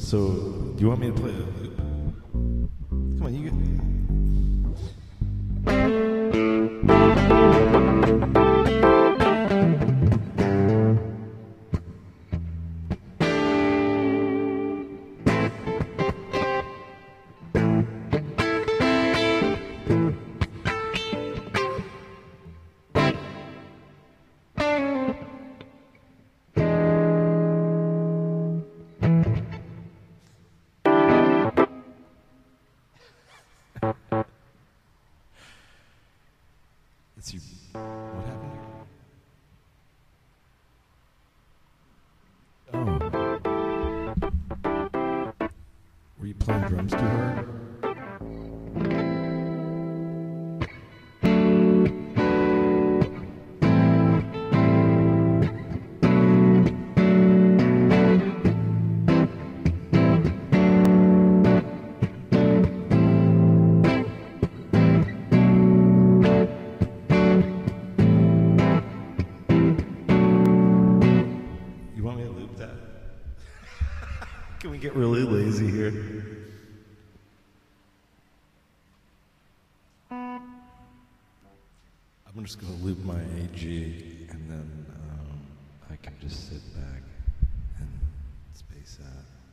So, do you want me to play a loop? Come on, you get. Let's see. What happened here? Oh. Were you playing drums too hard? You want me to loop that? Can we get really lazy here? I'm just going to loop my AG, and then I can just sit back and space out.